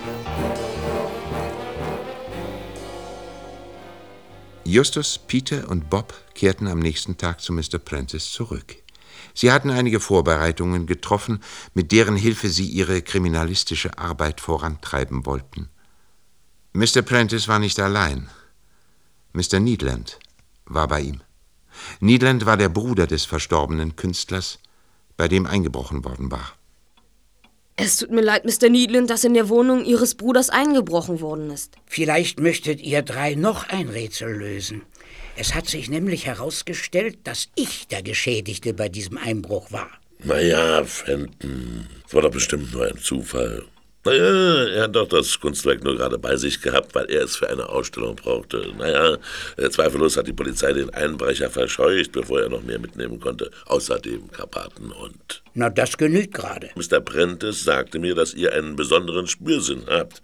Justus, Peter und Bob kehrten am nächsten Tag zu Mr. Prentice zurück. Sie hatten einige Vorbereitungen getroffen, mit deren Hilfe sie ihre kriminalistische Arbeit vorantreiben wollten. Mr. Prentice war nicht allein. Mr. Needland war bei ihm. Needland war der Bruder des verstorbenen Künstlers, bei dem eingebrochen worden war. Es tut mir leid, Mr. Needland, dass in der Wohnung Ihres Bruders eingebrochen worden ist. Vielleicht möchtet ihr drei noch ein Rätsel lösen. Es hat sich nämlich herausgestellt, dass ich der Geschädigte bei diesem Einbruch war. Naja, Fenton, es war doch bestimmt nur ein Zufall. Naja, er hat doch das Kunstwerk nur gerade bei sich gehabt, weil er es für eine Ausstellung brauchte. Naja, zweifellos hat die Polizei den Einbrecher verscheucht, bevor er noch mehr mitnehmen konnte. Außerdem Karpatenhund. Na, das genügt gerade. Mr. Prentice sagte mir, dass ihr einen besonderen Spürsinn habt.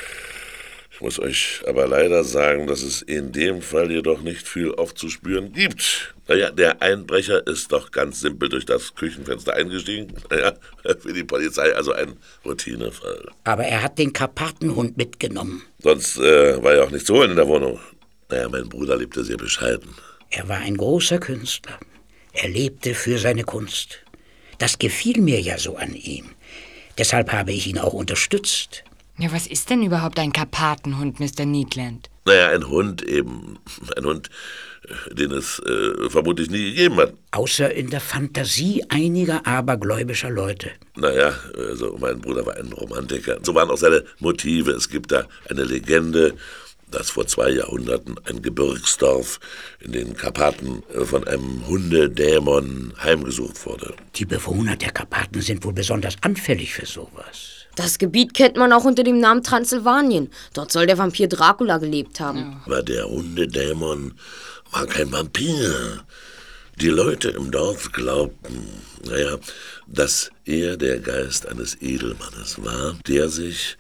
Ich muss euch aber leider sagen, dass es in dem Fall jedoch nicht viel aufzuspüren gibt. Naja, der Einbrecher ist doch ganz simpel durch das Küchenfenster eingestiegen. Naja, für die Polizei also ein Routinefall. Aber er hat den Karpatenhund mitgenommen. Sonst war ja auch nichts zu holen in der Wohnung. Naja, mein Bruder lebte sehr bescheiden. Er war ein großer Künstler. Er lebte für seine Kunst. Das gefiel mir ja so an ihm. Deshalb habe ich ihn auch unterstützt. Ja, was ist denn überhaupt ein Karpatenhund, Mr. Needland? Naja, ein Hund eben. Ein Hund, den es vermutlich nie gegeben hat. Außer in der Fantasie einiger abergläubischer Leute. Naja, also mein Bruder war ein Romantiker. So waren auch seine Motive. Es gibt da eine Legende, dass vor 2 Jahrhunderten ein Gebirgsdorf in den Karpaten von einem Hundedämon heimgesucht wurde. Die Bewohner der Karpaten sind wohl besonders anfällig für sowas. Das Gebiet kennt man auch unter dem Namen Transsilvanien. Dort soll der Vampir Dracula gelebt haben. Ja. Aber der Hundedämon war kein Vampir. Die Leute im Dorf glaubten, naja, dass er der Geist eines Edelmannes war, der sich,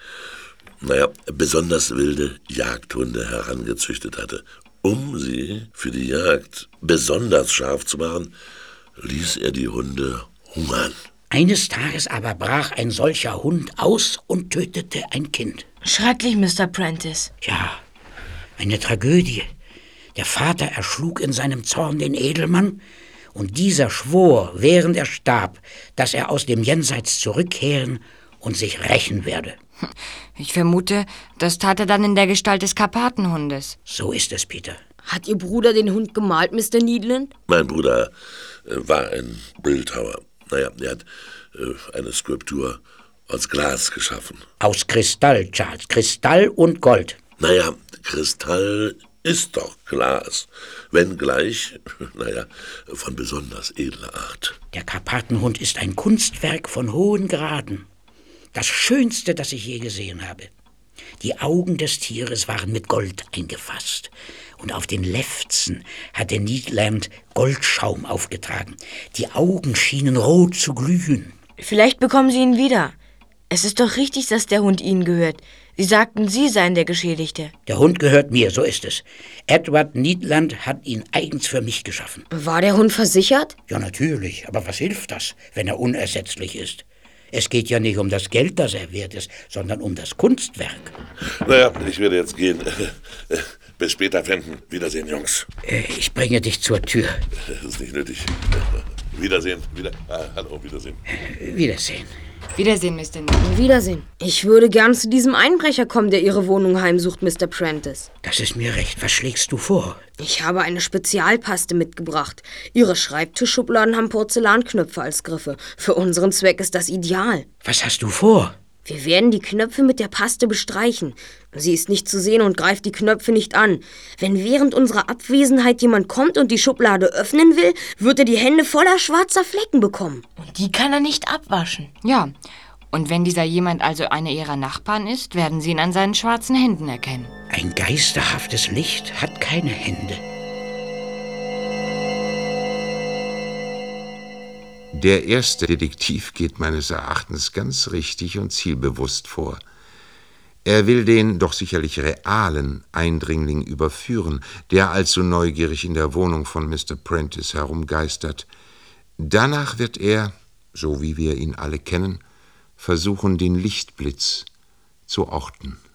besonders wilde Jagdhunde herangezüchtet hatte. Um sie für die Jagd besonders scharf zu machen, ließ er die Hunde hungern. Eines Tages aber brach ein solcher Hund aus und tötete ein Kind. Schrecklich, Mr. Prentice. Ja, eine Tragödie. Der Vater erschlug in seinem Zorn den Edelmann, und dieser schwor, während er starb, dass er aus dem Jenseits zurückkehren und sich rächen werde. Ich vermute, das tat er dann in der Gestalt des Karpatenhundes. So ist es, Peter. Hat Ihr Bruder den Hund gemalt, Mr. Needland? Mein Bruder war ein Bildhauer. Naja, er hat eine Skulptur aus Glas geschaffen. Aus Kristall, Charles. Kristall und Gold. Naja, Kristall ist doch Glas, wenngleich, von besonders edler Art. Der Karpatenhund ist ein Kunstwerk von hohen Graden. Das Schönste, das ich je gesehen habe. Die Augen des Tieres waren mit Gold eingefasst. Und auf den Lefzen hatte Needland Goldschaum aufgetragen. Die Augen schienen rot zu glühen. Vielleicht bekommen Sie ihn wieder. Es ist doch richtig, dass der Hund Ihnen gehört. Sie sagten, Sie seien der Geschädigte. Der Hund gehört mir, so ist es. Edward Needland hat ihn eigens für mich geschaffen. War der Hund versichert? Ja, natürlich. Aber was hilft das, wenn er unersetzlich ist? Es geht ja nicht um das Geld, das er wert ist, sondern um das Kunstwerk. Naja, ich werde jetzt gehen. Bis später, Fenton. Wiedersehen, Jungs. Ich bringe dich zur Tür. Das ist nicht nötig. Wiedersehen. Hallo, Wiedersehen. Wiedersehen. Wiedersehen, Mr. Needland. Wiedersehen. Ich würde gern zu diesem Einbrecher kommen, der Ihre Wohnung heimsucht, Mr. Prentice. Das ist mir recht. Was schlägst du vor? Ich habe eine Spezialpaste mitgebracht. Ihre Schreibtischschubladen haben Porzellanknöpfe als Griffe. Für unseren Zweck ist das ideal. Was hast du vor? Wir werden die Knöpfe mit der Paste bestreichen. Sie ist nicht zu sehen und greift die Knöpfe nicht an. Wenn während unserer Abwesenheit jemand kommt und die Schublade öffnen will, wird er die Hände voller schwarzer Flecken bekommen. Und die kann er nicht abwaschen. Ja, und wenn dieser jemand also einer Ihrer Nachbarn ist, werden Sie ihn an seinen schwarzen Händen erkennen. Ein geisterhaftes Licht hat keine Hände. Der erste Detektiv geht meines Erachtens ganz richtig und zielbewusst vor. Er will den doch sicherlich realen Eindringling überführen, der allzu neugierig in der Wohnung von Mr. Prentice herumgeistert. Danach wird er, so wie wir ihn alle kennen, versuchen, den Lichtblitz zu orten.